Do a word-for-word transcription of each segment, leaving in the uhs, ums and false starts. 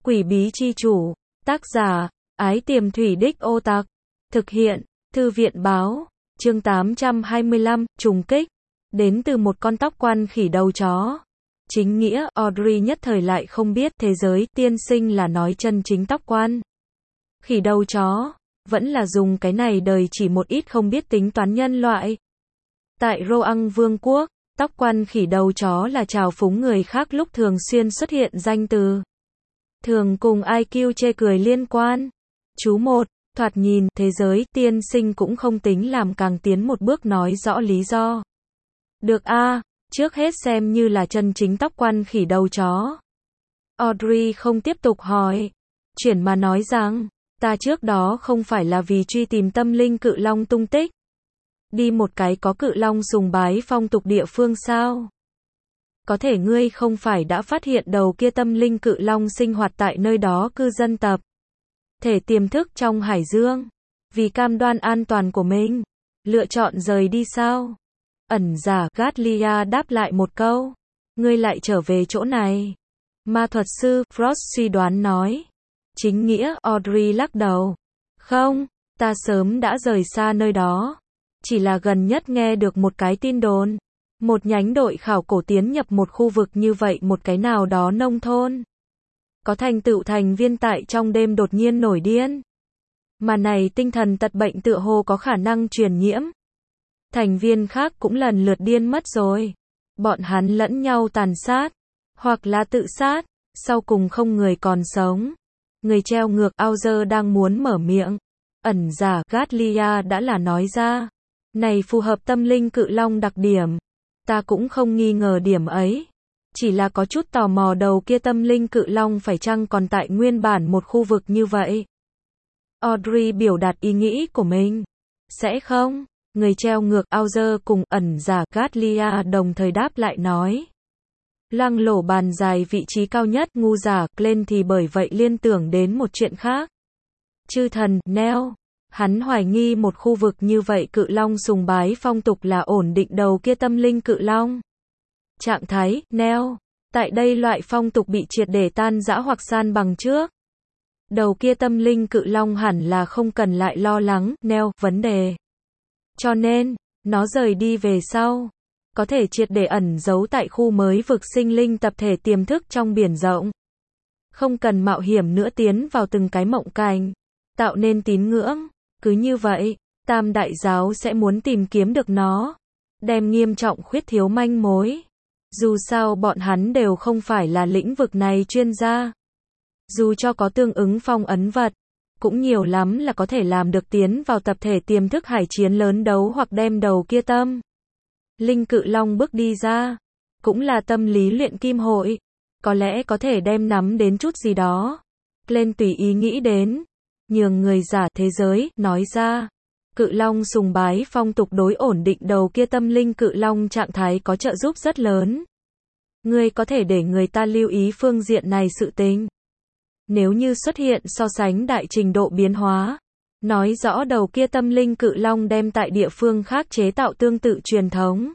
Quỷ bí chi chủ, tác giả, Ái Tiềm Thủy Đích Ô Tặc, thực hiện, Thư viện báo, chương tám trăm hai mươi lăm, trùng kích, đến từ một con tóc quan khỉ đầu chó. Chính nghĩa, Audrey nhất thời lại không biết thế giới tiên sinh là nói chân chính tóc quan khỉ đầu chó, vẫn là dùng cái này đời chỉ một ít không biết tính toán nhân loại. Tại Roang Vương quốc, tóc quan khỉ đầu chó là trào phúng người khác lúc thường xuyên xuất hiện danh từ. Thường cùng i kiu chê cười liên quan. Chú một, thoạt nhìn, thế giới tiên sinh cũng không tính làm càng tiến một bước nói rõ lý do. Được a, à, trước hết xem như là chân chính tóc quan khỉ đầu chó. Audrey không tiếp tục hỏi. Chuyển mà nói rằng, ta trước đó không phải là vì truy tìm tâm linh cự long tung tích. Đi một cái có cự long sùng bái phong tục địa phương sao? Có thể ngươi không phải đã phát hiện đầu kia tâm linh cự long sinh hoạt tại nơi đó cư dân tập thể tiềm thức trong hải dương, vì cam đoan an toàn của mình, lựa chọn rời đi sao? Ẩn giả Gatlia đáp lại một câu, ngươi lại trở về chỗ này. Ma thuật sư Frost suy đoán nói. Chính nghĩa, Audrey lắc đầu. Không, ta sớm đã rời xa nơi đó. Chỉ là gần nhất nghe được một cái tin đồn. Một nhánh đội khảo cổ tiến nhập một khu vực như vậy một cái nào đó nông thôn. Có thành tựu thành viên tại trong đêm đột nhiên nổi điên. Mà này tinh thần tật bệnh tựa hồ có khả năng truyền nhiễm. Thành viên khác cũng lần lượt điên mất rồi. Bọn hắn lẫn nhau tàn sát. Hoặc là tự sát. Sau cùng không người còn sống. Người treo ngược Auger đang muốn mở miệng. Ẩn giả Gatlia đã là nói ra. Này phù hợp tâm linh cự long đặc điểm. Ta cũng không nghi ngờ điểm ấy. Chỉ là có chút tò mò đầu kia tâm linh cự long phải chăng còn tại nguyên bản một khu vực như vậy. Audrey biểu đạt ý nghĩ của mình. Sẽ không? Người treo ngược Auger cùng ẩn giả Gatlia đồng thời đáp lại nói. Lăng lổ bàn dài vị trí cao nhất ngu giả Glenn thì bởi vậy liên tưởng đến một chuyện khác. Chư thần, Neo. Hắn hoài nghi một khu vực như vậy cự long sùng bái phong tục là ổn định đầu kia tâm linh cự long. Trạng thái, Neo. Tại đây loại phong tục bị triệt để tan rã hoặc san bằng trước. Đầu kia tâm linh cự long hẳn là không cần lại lo lắng, Neo, vấn đề. Cho nên, nó rời đi về sau. Có thể triệt để ẩn giấu tại khu mới vực sinh linh tập thể tiềm thức trong biển rộng. Không cần mạo hiểm nữa tiến vào từng cái mộng cảnh. Tạo nên tín ngưỡng. Cứ như vậy, Tam Đại Giáo sẽ muốn tìm kiếm được nó. Đem nghiêm trọng khuyết thiếu manh mối. Dù sao bọn hắn đều không phải là lĩnh vực này chuyên gia. Dù cho có tương ứng phong ấn vật, cũng nhiều lắm là có thể làm được tiến vào tập thể tiềm thức hải chiến lớn đấu hoặc đem đầu kia tâm linh cự long bước đi ra. Cũng là tâm lý luyện kim hội. Có lẽ có thể đem nắm đến chút gì đó. Lên tùy ý nghĩ đến. Nhường người giả thế giới, nói ra. Cự long sùng bái phong tục đối ổn định đầu kia tâm linh cự long trạng thái có trợ giúp rất lớn. Ngươi có thể để người ta lưu ý phương diện này sự tình. Nếu như xuất hiện so sánh đại trình độ biến hóa. Nói rõ đầu kia tâm linh cự long đem tại địa phương khác chế tạo tương tự truyền thống.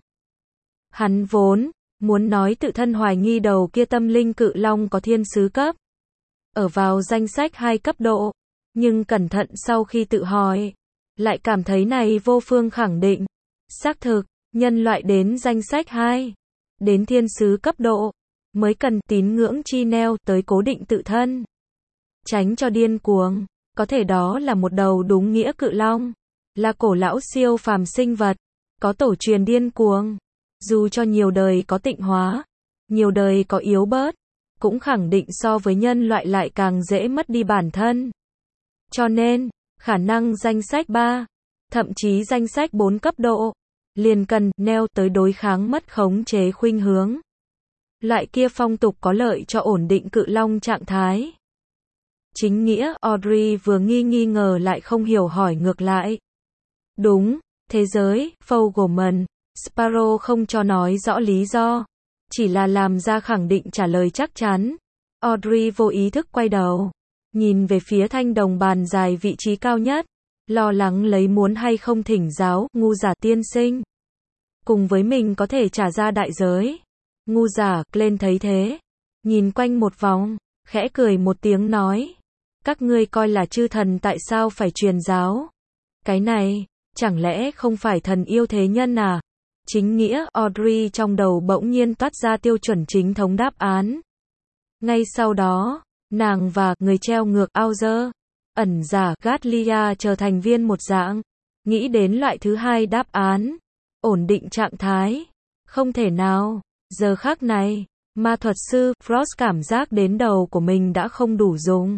Hắn vốn, muốn nói tự thân hoài nghi đầu kia tâm linh cự long có thiên sứ cấp. Ở vào danh sách hai cấp độ. Nhưng cẩn thận sau khi tự hỏi, lại cảm thấy này vô phương khẳng định. Xác thực, nhân loại đến danh sách hai, đến thiên sứ cấp độ, mới cần tín ngưỡng chi neo tới cố định tự thân. Tránh cho điên cuồng, có thể đó là một đầu đúng nghĩa cự long, là cổ lão siêu phàm sinh vật, có tổ truyền điên cuồng. Dù cho nhiều đời có tịnh hóa, nhiều đời có yếu bớt, cũng khẳng định so với nhân loại lại càng dễ mất đi bản thân. Cho nên, khả năng danh sách ba, thậm chí danh sách bốn cấp độ, liền cần neo tới đối kháng mất khống chế khuynh hướng. Loại kia phong tục có lợi cho ổn định cự long trạng thái. Chính nghĩa, Audrey vừa nghi nghi ngờ lại không hiểu hỏi ngược lại. Đúng, thế giới, Fogelman, Sparrow không cho nói rõ lý do, chỉ là làm ra khẳng định trả lời chắc chắn. Audrey vô ý thức quay đầu. Nhìn về phía thanh đồng bàn dài vị trí cao nhất, lo lắng lấy muốn hay không thỉnh giáo, ngu giả tiên sinh. Cùng với mình có thể trả ra đại giới. Ngu giả, lên thấy thế. Nhìn quanh một vòng, khẽ cười một tiếng nói. Các ngươi coi là chư thần tại sao phải truyền giáo? Cái này, chẳng lẽ không phải thần yêu thế nhân à? Chính nghĩa, Audrey trong đầu bỗng nhiên toát ra tiêu chuẩn chính thống đáp án. Ngay sau đó, nàng và người treo ngược Auger, ẩn giả Gatlia trở thành viên một dạng. Nghĩ đến loại thứ hai đáp án, ổn định trạng thái. Không thể nào, giờ khắc này, ma thuật sư Frost cảm giác đến đầu của mình đã không đủ dùng.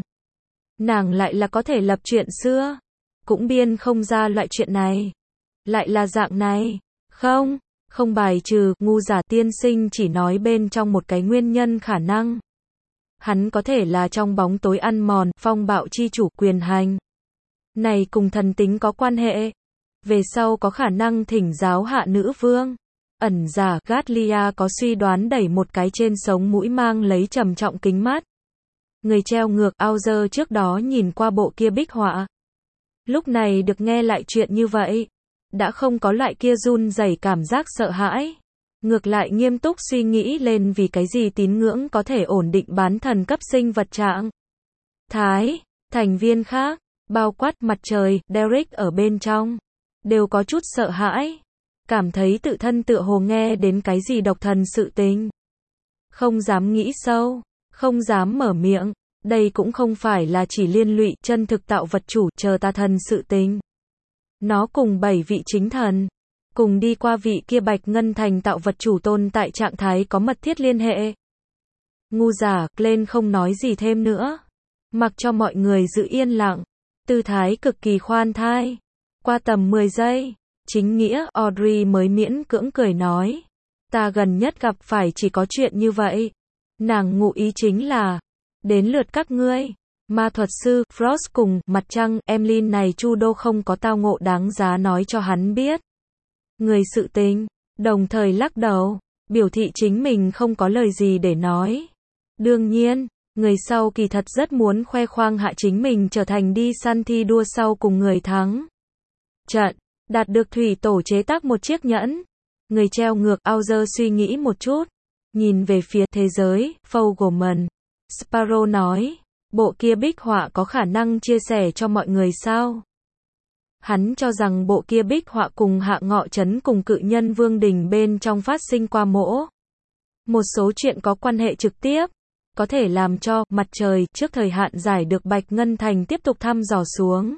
Nàng lại là có thể lập chuyện xưa, cũng biên không ra loại chuyện này. Lại là dạng này, không, không bài trừ, ngu giả tiên sinh chỉ nói bên trong một cái nguyên nhân khả năng. Hắn có thể là trong bóng tối ăn mòn, phong bạo chi chủ quyền hành. Này cùng thần tính có quan hệ. Về sau có khả năng thỉnh giáo hạ nữ vương. Ẩn giả Gatlia có suy đoán đẩy một cái trên sống mũi mang lấy trầm trọng kính mắt. Người treo ngược Auger trước đó nhìn qua bộ kia bích họa. Lúc này được nghe lại chuyện như vậy, đã không có loại kia run rẩy cảm giác sợ hãi. Ngược lại nghiêm túc suy nghĩ lên vì cái gì tín ngưỡng có thể ổn định bán thần cấp sinh vật trạng. Thái, thành viên khác, bao quát mặt trời, Derek ở bên trong, đều có chút sợ hãi. Cảm thấy tự thân tựa hồ nghe đến cái gì độc thần sự tình. Không dám nghĩ sâu, không dám mở miệng. Đây cũng không phải là chỉ liên lụy chân thực tạo vật chủ chờ ta thần sự tình. Nó cùng bảy vị chính thần, cùng đi qua vị kia bạch ngân thành tạo vật chủ tồn tại trạng thái có mật thiết liên hệ. Ngu giả, Glenn không nói gì thêm nữa. Mặc cho mọi người giữ yên lặng. Tư thái cực kỳ khoan thai. Qua tầm mười giây, chính nghĩa, Audrey mới miễn cưỡng cười nói. Ta gần nhất gặp phải chỉ có chuyện như vậy. Nàng ngụ ý chính là, đến lượt các ngươi. Ma thuật sư, Frost cùng, mặt trăng, Emlyn này chu đô không có tao ngộ đáng giá nói cho hắn biết. Người sự tình, đồng thời lắc đầu, biểu thị chính mình không có lời gì để nói. Đương nhiên, người sau kỳ thật rất muốn khoe khoang hạ chính mình trở thành đi săn thi đua sau cùng người thắng. Trận, đạt được thủy tổ chế tác một chiếc nhẫn. Người treo ngược Auger suy nghĩ một chút, nhìn về phía thế giới, Fogelman. Sparrow nói, bộ kia bích họa có khả năng chia sẻ cho mọi người sao? Hắn cho rằng bộ kia bích họa cùng hạ ngọ trấn cùng cự nhân vương đình bên trong phát sinh qua mỗ. Một số chuyện có quan hệ trực tiếp, có thể làm cho mặt trời trước thời hạn giải được Bạch Ngân Thành tiếp tục thăm dò xuống.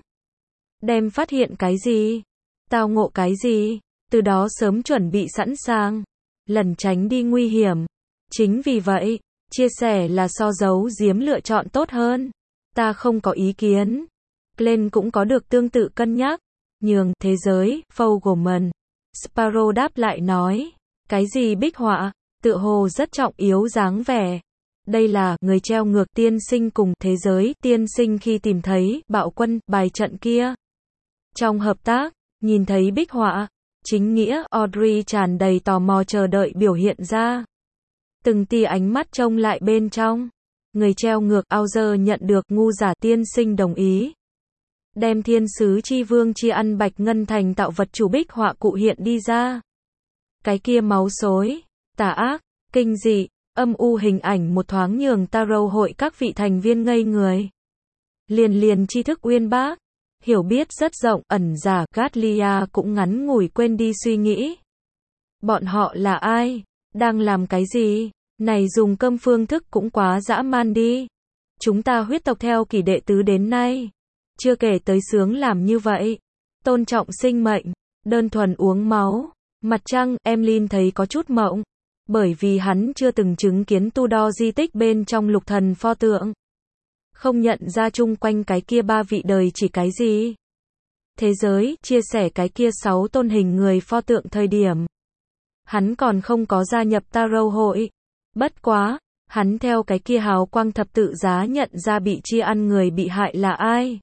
Đem phát hiện cái gì? Tao ngộ cái gì? Từ đó sớm chuẩn bị sẵn sàng, lẩn tránh đi nguy hiểm. Chính vì vậy, chia sẻ là so giấu giếm lựa chọn tốt hơn. Ta không có ý kiến. Glenn cũng có được tương tự cân nhắc. Nhường, thế giới, Fogelman. Sparrow đáp lại nói. Cái gì bích họa? Tựa hồ rất trọng yếu dáng vẻ. Đây là, người treo ngược tiên sinh cùng, thế giới, tiên sinh khi tìm thấy, bạo quân, bài trận kia. Trong hợp tác, nhìn thấy bích họa. Chính nghĩa, Audrey tràn đầy tò mò chờ đợi biểu hiện ra. Từng tia ánh mắt trông lại bên trong. Người treo ngược Auger nhận được ngu giả tiên sinh đồng ý. Đem thiên sứ chi vương chi ăn Bạch Ngân Thành tạo vật chủ bích họa cụ hiện đi ra. Cái kia máu xối, tà ác, kinh dị, âm u hình ảnh một thoáng nhường Tarot hội các vị thành viên ngây người. Liền liền tri thức uyên bác, hiểu biết rất rộng, ẩn giả Gatlia cũng ngắn ngủi quên đi suy nghĩ. Bọn họ là ai? Đang làm cái gì? Này dùng cơm phương thức cũng quá dã man đi. Chúng ta huyết tộc theo kỷ đệ tứ đến nay. Chưa kể tới sướng làm như vậy. Tôn trọng sinh mệnh. Đơn thuần uống máu. Mặt trăng, Emlyn thấy có chút mộng. Bởi vì hắn chưa từng chứng kiến Tudor di tích bên trong lục thần pho tượng. Không nhận ra chung quanh cái kia ba vị đời chỉ cái gì. Thế giới, chia sẻ cái kia sáu tôn hình người pho tượng thời điểm. Hắn còn không có gia nhập Tarot hội. Bất quá, hắn theo cái kia hào quang thập tự giá nhận ra bị chia ăn người bị hại là ai.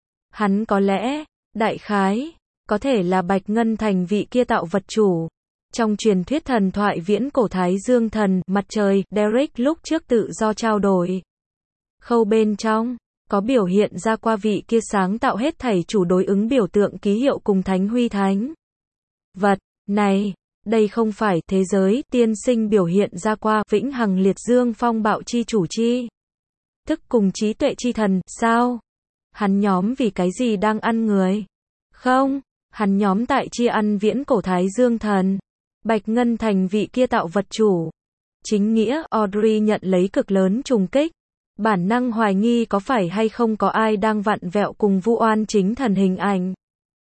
Hắn có lẽ, đại khái, có thể là Bạch Ngân Thành vị kia tạo vật chủ. Trong truyền thuyết thần thoại viễn cổ Thái Dương thần, mặt trời, Derek lúc trước tự do trao đổi. Khâu bên trong, có biểu hiện ra qua vị kia sáng tạo hết thảy chủ đối ứng biểu tượng ký hiệu cùng thánh huy thánh. Vật, này, đây không phải thế giới tiên sinh biểu hiện ra qua vĩnh hằng liệt dương phong bạo chi chủ chi. thức cùng trí tuệ chi thần, sao? Hắn nhóm vì cái gì đang ăn người? Không, hắn nhóm tại chia ăn viễn cổ Thái Dương thần. Bạch Ngân Thành vị kia tạo vật chủ. Chính nghĩa, Audrey nhận lấy cực lớn trùng kích. Bản năng hoài nghi có phải hay không có ai đang vặn vẹo cùng vu oan chính thần hình ảnh.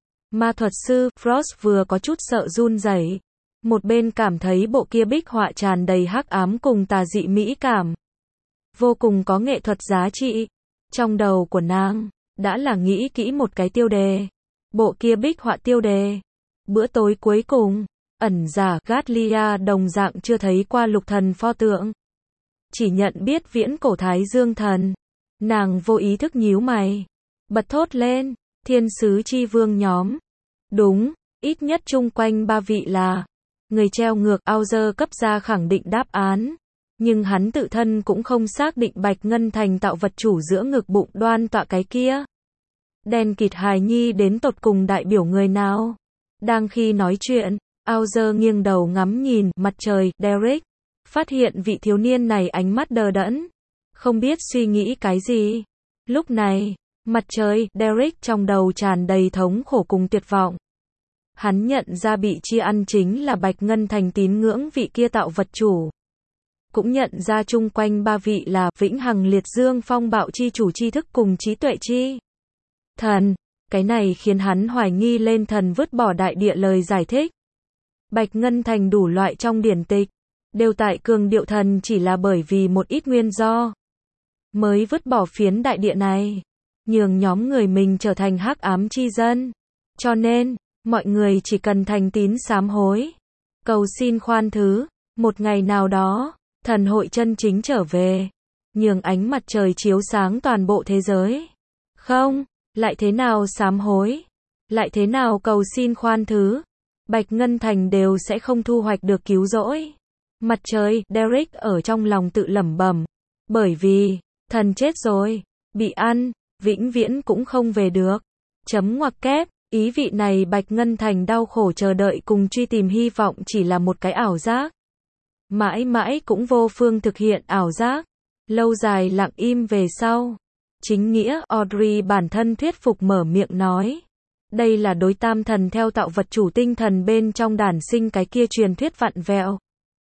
Ma thuật sư, Frost vừa có chút sợ run rẩy. Một bên cảm thấy bộ kia bích họa tràn đầy hắc ám cùng tà dị mỹ cảm. Vô cùng có nghệ thuật giá trị. Trong đầu của nàng, đã là nghĩ kỹ một cái tiêu đề. Bộ kia bích họa tiêu đề. Bữa tối cuối cùng, ẩn giả Gatlia đồng dạng chưa thấy qua lục thần pho tượng. Chỉ nhận biết viễn cổ Thái Dương thần. Nàng vô ý thức nhíu mày. Bật thốt lên, thiên sứ chi vương nhóm. Đúng, ít nhất chung quanh ba vị là. Người treo ngược Auger cấp ra khẳng định đáp án. Nhưng hắn tự thân cũng không xác định Bạch Ngân Thành tạo vật chủ giữa ngực bụng đoan tọa cái kia. Đen kịt hài nhi đến tột cùng đại biểu người nào? Đang khi nói chuyện, Auger nghiêng đầu ngắm nhìn mặt trời, Derek. Phát hiện vị thiếu niên này ánh mắt đờ đẫn. Không biết suy nghĩ cái gì. Lúc này, mặt trời, Derek trong đầu tràn đầy thống khổ cùng tuyệt vọng. Hắn nhận ra bị chia ăn chính là Bạch Ngân Thành tín ngưỡng vị kia tạo vật chủ. Cũng nhận ra chung quanh ba vị là vĩnh hằng liệt dương phong bạo chi chủ tri thức cùng trí tuệ chi thần. Cái này khiến hắn hoài nghi lên thần vứt bỏ đại địa lời giải thích. Bạch Ngân Thành đủ loại trong điển tịch, đều tại cường điệu thần chỉ là bởi vì một ít nguyên do. Mới vứt bỏ phiến đại địa này. Nhường nhóm người mình trở thành hắc ám chi dân. Cho nên, mọi người chỉ cần thành tín sám hối. Cầu xin khoan thứ. Một ngày nào đó, thần hội chân chính trở về. Nhường ánh mặt trời chiếu sáng toàn bộ thế giới. Không, lại thế nào sám hối. Lại thế nào cầu xin khoan thứ. Bạch Ngân Thành đều sẽ không thu hoạch được cứu rỗi. Mặt trời, Derek ở trong lòng tự lẩm bẩm. Bởi vì, thần chết rồi, bị ăn, vĩnh viễn cũng không về được. Chấm ngoặc kép, ý vị này Bạch Ngân Thành đau khổ chờ đợi cùng truy tìm hy vọng chỉ là một cái ảo giác. Mãi mãi cũng vô phương thực hiện ảo giác. Lâu dài lặng im về sau. Chính nghĩa, Audrey bản thân thuyết phục mở miệng nói. Đây là đối tam thần theo tạo vật chủ tinh thần bên trong đản sinh cái kia truyền thuyết vặn vẹo.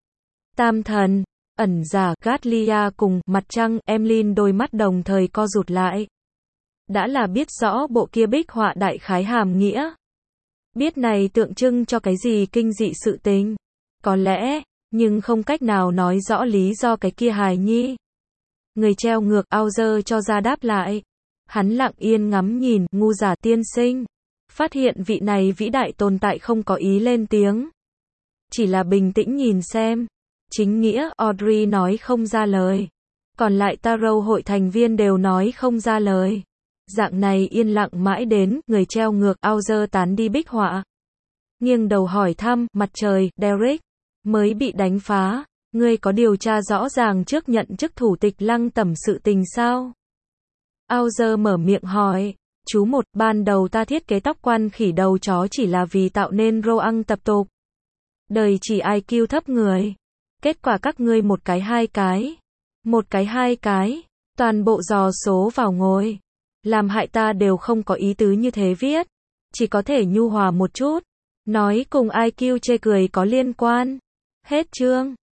Tam thần, ẩn giả Gatlia cùng mặt trăng, Emlyn đôi mắt đồng thời co rụt lại. Đã là biết rõ bộ kia bích họa đại khái hàm nghĩa. Biết này tượng trưng cho cái gì kinh dị sự tình. Có lẽ, nhưng không cách nào nói rõ lý do cái kia hài nhi. Người treo ngược Auger cho ra đáp lại. Hắn lặng yên ngắm nhìn, ngu giả tiên sinh. Phát hiện vị này vĩ đại tồn tại không có ý lên tiếng. Chỉ là bình tĩnh nhìn xem. Chính nghĩa, Audrey nói không ra lời. Còn lại Tarot hội thành viên đều nói không ra lời. Dạng này yên lặng mãi đến, người treo ngược Auger tán đi bích họa. Nghiêng đầu hỏi thăm, mặt trời, Derek. Mới bị đánh phá. Ngươi có điều tra rõ ràng trước nhận chức thủ tịch lăng tẩm sự tình sao? Auger mở miệng hỏi. Chú một, ban đầu ta thiết kế tóc quan khỉ đầu chó chỉ là vì tạo nên Roang tập tục. Đời chỉ i kiu thấp người. Kết quả các ngươi một cái hai cái. Một cái hai cái. Toàn bộ dò số vào ngồi. Làm hại ta đều không có ý tứ như thế viết. Chỉ có thể nhu hòa một chút. Nói cùng i kiu chê cười có liên quan. Hết chương.